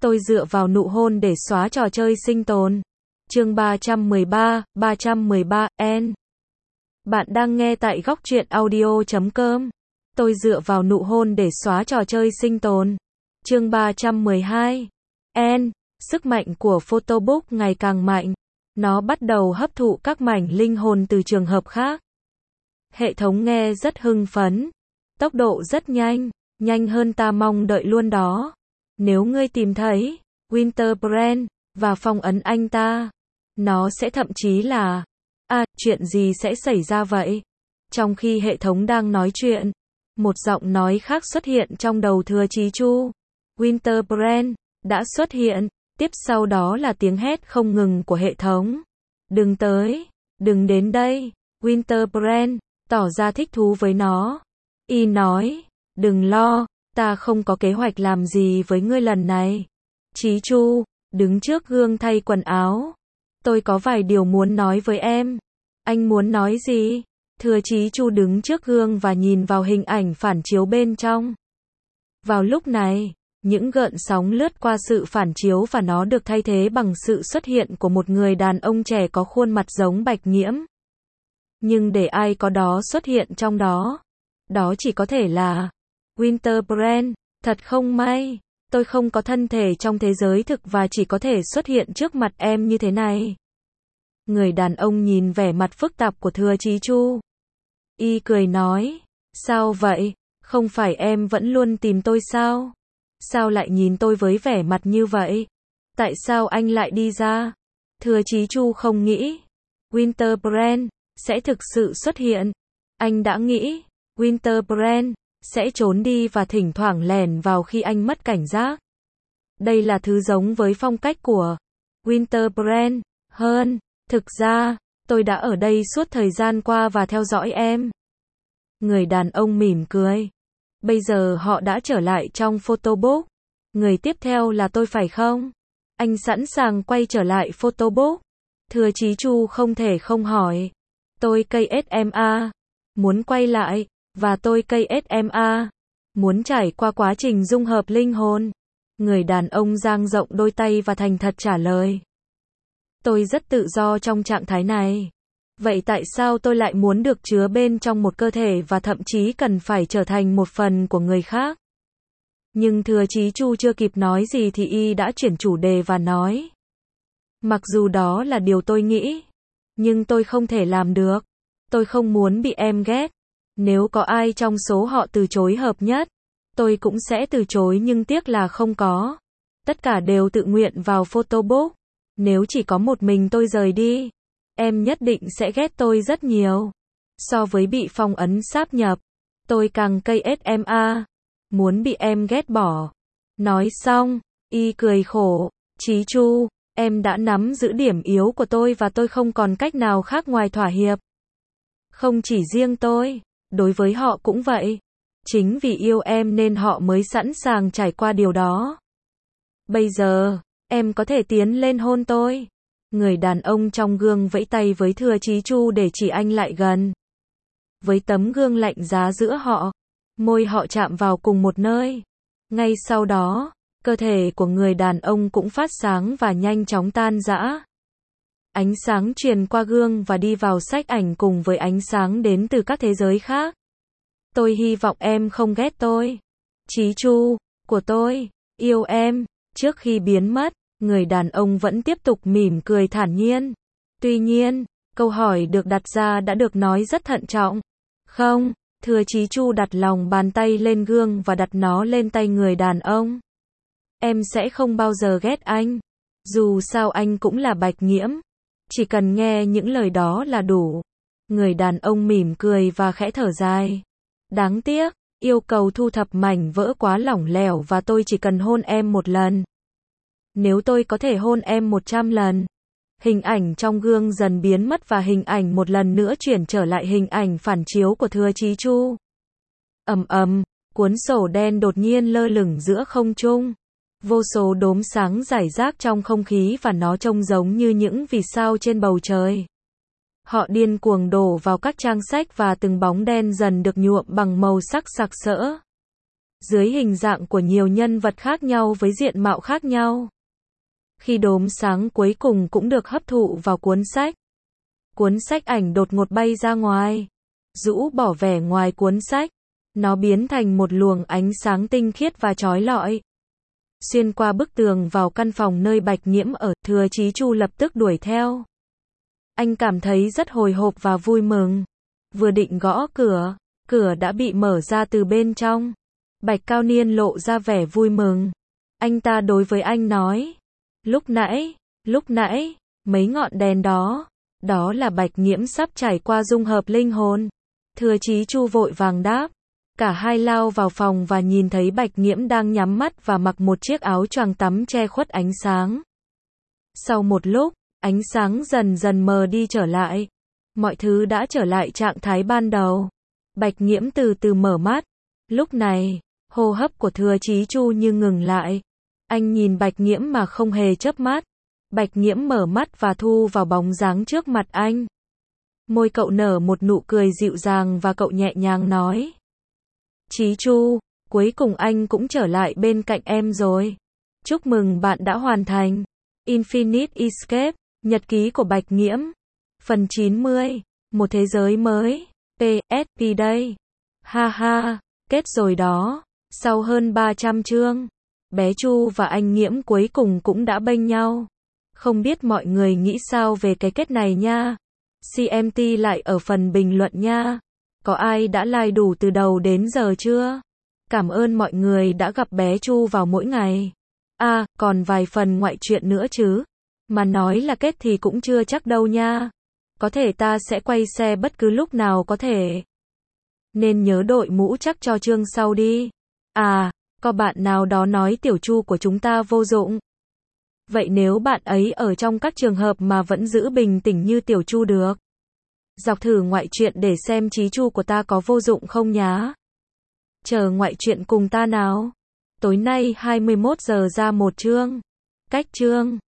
Tôi dựa vào nụ hôn để xóa trò chơi sinh tồn. Chương 313, N. Bạn đang nghe tại góc truyện audio.com. Tôi dựa vào nụ hôn để xóa trò chơi sinh tồn. Chương 312. N. Sức mạnh của Photobook ngày càng mạnh. Nó bắt đầu hấp thụ các mảnh linh hồn từ trường hợp khác. Hệ thống nghe rất hưng phấn. Tốc độ rất nhanh, nhanh hơn ta mong đợi luôn đó. Nếu ngươi tìm thấy Winterbrand và phong ấn anh ta, nó sẽ thậm chí là chuyện gì sẽ xảy ra vậy? Trong khi hệ thống đang nói chuyện, một giọng nói khác xuất hiện trong đầu Thừa Chí Chu. Winterbrand đã xuất hiện, tiếp sau đó là tiếng hét không ngừng của hệ thống. Đừng tới, đừng đến đây. Winterbrand tỏ ra thích thú với nó. Y nói, đừng lo, ta không có kế hoạch làm gì với ngươi lần này. Chí Chu đứng trước gương thay quần áo. Tôi có vài điều muốn nói với em. Anh muốn nói gì? Thừa Chí Chu đứng trước gương và nhìn vào hình ảnh phản chiếu bên trong. Vào lúc này, những gợn sóng lướt qua sự phản chiếu và nó được thay thế bằng sự xuất hiện của một người đàn ông trẻ có khuôn mặt giống Bạch Nghiễm. Nhưng để ai có đó xuất hiện trong đó, đó chỉ có thể là Winterbrand. Thật không may, tôi không có thân thể trong thế giới thực và chỉ có thể xuất hiện trước mặt em như thế này. Người đàn ông nhìn vẻ mặt phức tạp của Thừa Chí Chu. Y cười nói, sao vậy, không phải em vẫn luôn tìm tôi sao? Sao lại nhìn tôi với vẻ mặt như vậy? Tại sao anh lại đi ra? Thừa Chí Chu không nghĩ Winterbrand sẽ thực sự xuất hiện. Anh đã nghĩ Winterbrand sẽ trốn đi và thỉnh thoảng lẻn vào khi anh mất cảnh giác. Đây là thứ giống với phong cách của Winterbrand hơn. Thực ra, tôi đã ở đây suốt thời gian qua và theo dõi em. Người đàn ông mỉm cười. Bây giờ họ đã trở lại trong Photobook. Người tiếp theo là tôi phải không? Anh sẵn sàng quay trở lại Photobook. Thừa Chí Chu không thể không hỏi. Tôi KSMA. Muốn quay lại. Và tôi KSMA. Muốn trải qua quá trình dung hợp linh hồn. Người đàn ông dang rộng đôi tay và thành thật trả lời. Tôi rất tự do trong trạng thái này. Vậy tại sao tôi lại muốn được chứa bên trong một cơ thể và thậm chí cần phải trở thành một phần của người khác? Nhưng Thừa Chí Chu chưa kịp nói gì thì y đã chuyển chủ đề và nói. Mặc dù đó là điều tôi nghĩ, nhưng tôi không thể làm được. Tôi không muốn bị em ghét. Nếu có ai trong số họ từ chối hợp nhất, tôi cũng sẽ từ chối nhưng tiếc là không có. Tất cả đều tự nguyện vào Photobook. Nếu chỉ có một mình tôi rời đi, em nhất định sẽ ghét tôi rất nhiều. So với bị phong ấn sáp nhập, tôi càng KSMA. Muốn bị em ghét bỏ. Nói xong, y cười khổ. Chí Chu, em đã nắm giữ điểm yếu của tôi và tôi không còn cách nào khác ngoài thỏa hiệp. Không chỉ riêng tôi, đối với họ cũng vậy. Chính vì yêu em nên họ mới sẵn sàng trải qua điều đó. Bây giờ, em có thể tiến lên hôn tôi. Người đàn ông trong gương vẫy tay với Thừa Chí Chu để chỉ anh lại gần. Với tấm gương lạnh giá giữa họ, môi họ chạm vào cùng một nơi. Ngay sau đó, cơ thể của người đàn ông cũng phát sáng và nhanh chóng tan rã. Ánh sáng truyền qua gương và đi vào sách ảnh cùng với ánh sáng đến từ các thế giới khác. Tôi hy vọng em không ghét tôi. Chí Chu, của tôi, yêu em. Trước khi biến mất, người đàn ông vẫn tiếp tục mỉm cười thản nhiên. Tuy nhiên, câu hỏi được đặt ra đã được nói rất thận trọng. Không, Thừa Chí Chu đặt lòng bàn tay lên gương và đặt nó lên tay người đàn ông. Em sẽ không bao giờ ghét anh. Dù sao anh cũng là Bạch Nghiễm. Chỉ cần nghe những lời đó là đủ. Người đàn ông mỉm cười và khẽ thở dài. Đáng tiếc, yêu cầu thu thập mảnh vỡ quá lỏng lẻo và tôi chỉ cần hôn em một lần. Nếu tôi có thể hôn em 100 lần. Hình ảnh trong gương dần biến mất và hình ảnh một lần nữa chuyển trở lại hình ảnh phản chiếu của Thừa Chí Chu. Ầm ầm, cuốn sổ đen đột nhiên lơ lửng giữa không trung. Vô số đốm sáng rải rác trong không khí và nó trông giống như những vì sao trên bầu trời. Họ điên cuồng đổ vào các trang sách và từng bóng đen dần được nhuộm bằng màu sắc sặc sỡ. dưới hình dạng của nhiều nhân vật khác nhau với diện mạo khác nhau. Khi đốm sáng cuối cùng cũng được hấp thụ vào cuốn sách ảnh đột ngột bay ra ngoài, rũ bỏ vẻ ngoài cuốn sách, nó biến thành một luồng ánh sáng tinh khiết và chói lọi. Xuyên qua bức tường vào căn phòng nơi Bạch Nghiễm ở, Thừa Chí Chu lập tức đuổi theo. Anh cảm thấy rất hồi hộp và vui mừng. Vừa định gõ cửa, cửa đã bị mở ra từ bên trong. Bạch Cao Niên lộ ra vẻ vui mừng. Anh ta đối với anh nói, lúc nãy, mấy ngọn đèn đó là Bạch Nghiễm sắp trải qua dung hợp linh hồn. Thừa Chí Chu vội vàng đáp. Cả hai lao vào phòng và nhìn thấy Bạch Nghiễm đang nhắm mắt và mặc một chiếc áo choàng tắm che khuất ánh sáng. Sau một lúc, ánh sáng dần dần mờ đi trở lại. Mọi thứ đã trở lại trạng thái ban đầu. Bạch Nghiễm từ từ mở mắt. Lúc này, hô hấp của Thừa Chí Chu như ngừng lại. Anh nhìn Bạch Nghiễm mà không hề chớp mắt. Bạch Nghiễm mở mắt và thu vào bóng dáng trước mặt anh. Môi cậu nở một nụ cười dịu dàng và cậu nhẹ nhàng nói. Chí Chu, cuối cùng anh cũng trở lại bên cạnh em rồi. Chúc mừng bạn đã hoàn thành. Infinite Escape, nhật ký của Bạch Nghiễm. Phần 90, một thế giới mới. PSP đây. Ha ha, kết rồi đó. Sau hơn 300 chương, bé Chu và anh Nghiễm cuối cùng cũng đã bênh nhau. Không biết mọi người nghĩ sao về cái kết này nha. CMT lại ở phần bình luận nha. Có ai đã like đủ từ đầu đến giờ chưa? Cảm ơn mọi người đã gặp bé Chu vào mỗi ngày. À, còn vài phần ngoại truyện nữa chứ. Mà nói là kết thì cũng chưa chắc đâu nha. Có thể ta sẽ quay xe bất cứ lúc nào có thể. Nên nhớ đội mũ chắc cho chương sau đi. À, có bạn nào đó nói tiểu Chu của chúng ta vô dụng. Vậy nếu bạn ấy ở trong các trường hợp mà vẫn giữ bình tĩnh như tiểu Chu được, dọc thử ngoại truyện để xem Chí Chu của ta có vô dụng không nhá. Chờ ngoại truyện cùng ta nào. Tối nay 21 giờ ra một chương. Cách chương.